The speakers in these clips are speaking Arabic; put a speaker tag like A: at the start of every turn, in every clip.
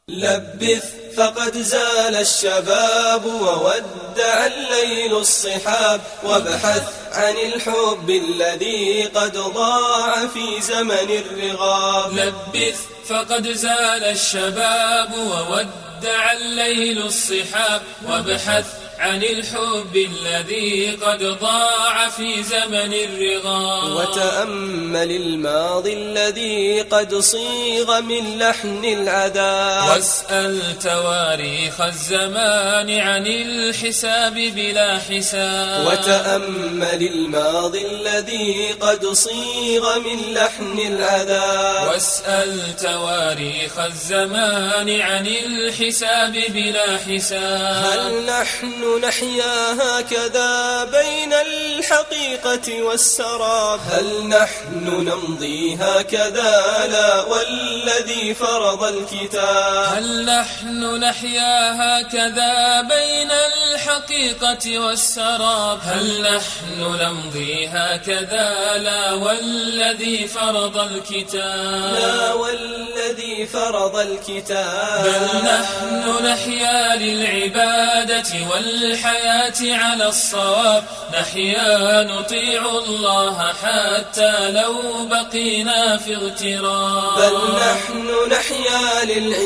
A: لبث فقد زال الشباب وودع الليل الصحاب، وابحث عن الحب الذي قد ضاع في زمن الرغاب.
B: لبث فقد زال الشباب وودع الليل الصحاب، وابحث عن الحب الذي قد ضاع في زمن الرغاب.
A: وتأمل الماضي الذي قد صيغ من لحن العذاب،
B: واسأل تواريخ الزمان عن الحساب بلا حساب.
A: وتأمل الماضي الذي قد صيغ من لحن العذاب،
B: واسأل تواريخ الزمان عن الحساب بلا حساب.
A: هل نحن نحيا هكذا بين الحقيقة والسراب؟ هل نحن نمضي هكذا لا والذي فرض الكتاب؟
B: هل نحن نحيا هكذا بين الحقيقة والسراب؟ هل نحن نمضي هكذا لا والذي فرض الكتاب؟
A: لا والذي فرض الكتاب.
B: بل نحن نحيا للعبادة والحياة على الصواب، نحيا نطيع الله حتى لو بقينا في اغتراب.
A: بل نحن نحيا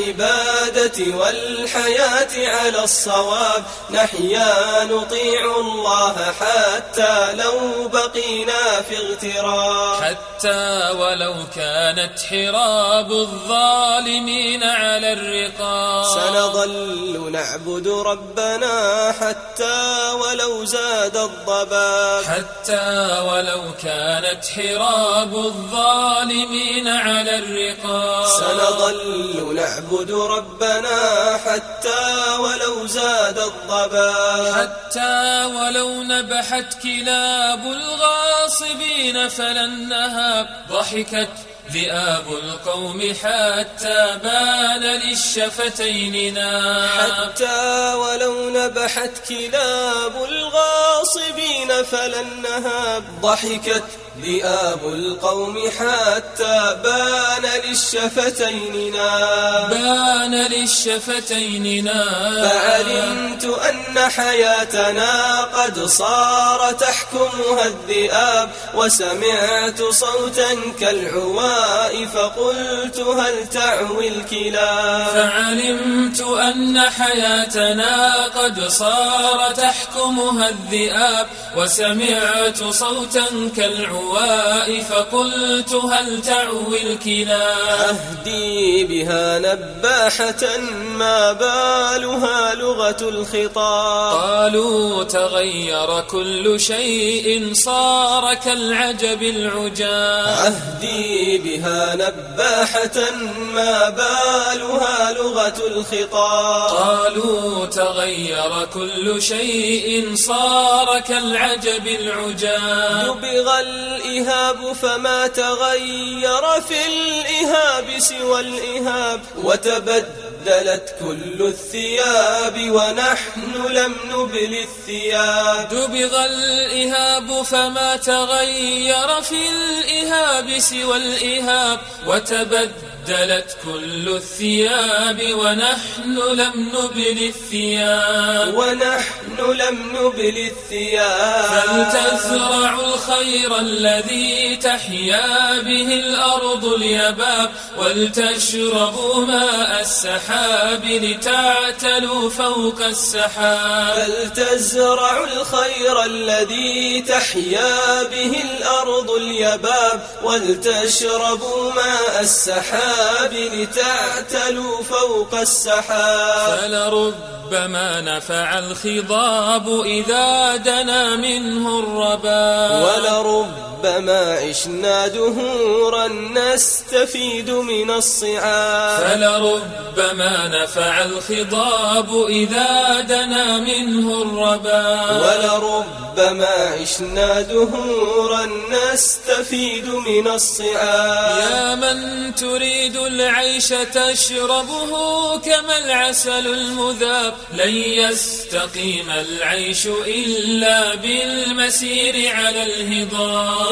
A: للعبادة والحياة على الصواب، نحيا نطيع الله حتى لو بقينا في اغتراب.
B: حتى ولو كانت حراب الظالمين على الرقاب،
A: سنظل نعبد ربنا حتى ولو زاد الضباب.
B: حتى ولو كانت حراب الظالمين على الرقاب،
A: سنظل نعبد ربنا حتى ولو زاد الضباب.
B: حتى ولو نبحت كلاب الغاصبين فلن نهاب، ضحكت ذئاب القوم حتى بان للشفتين ناب.
A: حتى ولو نبحت كلاب الغاصبين فلن نهاب، ضحكت ذئاب القوم حتى بان للشفتين ناب.
B: بان للشفتين ناب.
A: فعلمت أن حياتنا قد صار تحكمها الذئاب، وسمعت صوتا كالعواء فقلت هل تعوي الكلاب.
B: فعلمت أن حياتنا قد صار تحكمها الذئاب، وسمعت صوتا كالعواء فقلت هل تعوي الكلاب.
A: أهدي بها نباحة ما بالها لغة الخطاب.
B: قالوا تغير كل شيء صار كالعجب العجاب.
A: أهدي بها نباحة ما بالها لغة الخطاب.
B: قالوا تغير كل شيء صار كالعجب العجاب.
A: دبغ الإهاب فما تغير في الإهاب سوى الإهاب، وتبدلت كل الثياب ونحن لم نبل الثياب.
B: دبغ الإهاب فما تغير في الإهاب سوى الإهاب، وتبدلت كل الثياب ونحن لم نبل الثياب.
A: ونحن لم نبل الثياب.
B: فلتزرع الخير الذي تحيا به الأرض اليباب، ولتشربوا ماء السحاب لتعتلوا فوق السحاب.
A: فلتزرع الخير الذي تحيا به الأرض اليباب، ولتشربوا ماء السحاب لتعتلوا فوق السحاب.
B: فلربما نفع الخضاب إذا دنا منه الرباب،
A: ولربما عشنا دهورا نستفيد من الصعاب.
B: فلربما نفع الخضاب إذا دنا منه الرباب،
A: ولربما عشنا دهورا نستفيد من الصعاب.
B: يا من تريد العيش تشربه كما العسل المذاب، لن يستقيم العيش إلا بالمسير على الهضاب.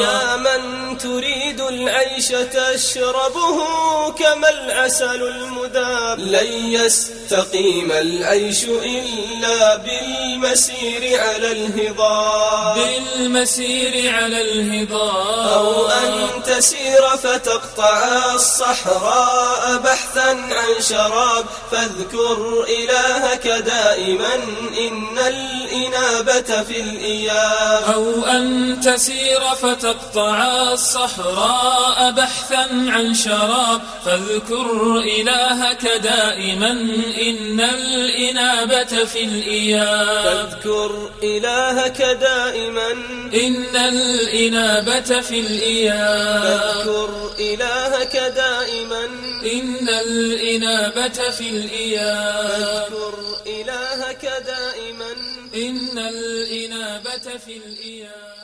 A: يا من تريد العيش تشربه كما العسل المذاب. لن يستقيم العيش إلا بالمسير على الهضاب،
B: بالمسير على الهضاب.
A: أو أن تسير فتقطع الصحراء بحثا عن شراب، فاذكر إلهك دائما إن الإنابة في الإياب.
B: أو أن تسير فتقطع الصحراء بحثا عن شراب، فاذكر إلهك دائما إن الإنابة في الإياب.
A: فاذكر إلهك دائما
B: إن الإنابة في الإياب.
A: فاذكر إلهك دائما
B: إن الإنابة في الإياب.
A: فاذكر إلهك دائما
B: إن الإنابة في الإياب.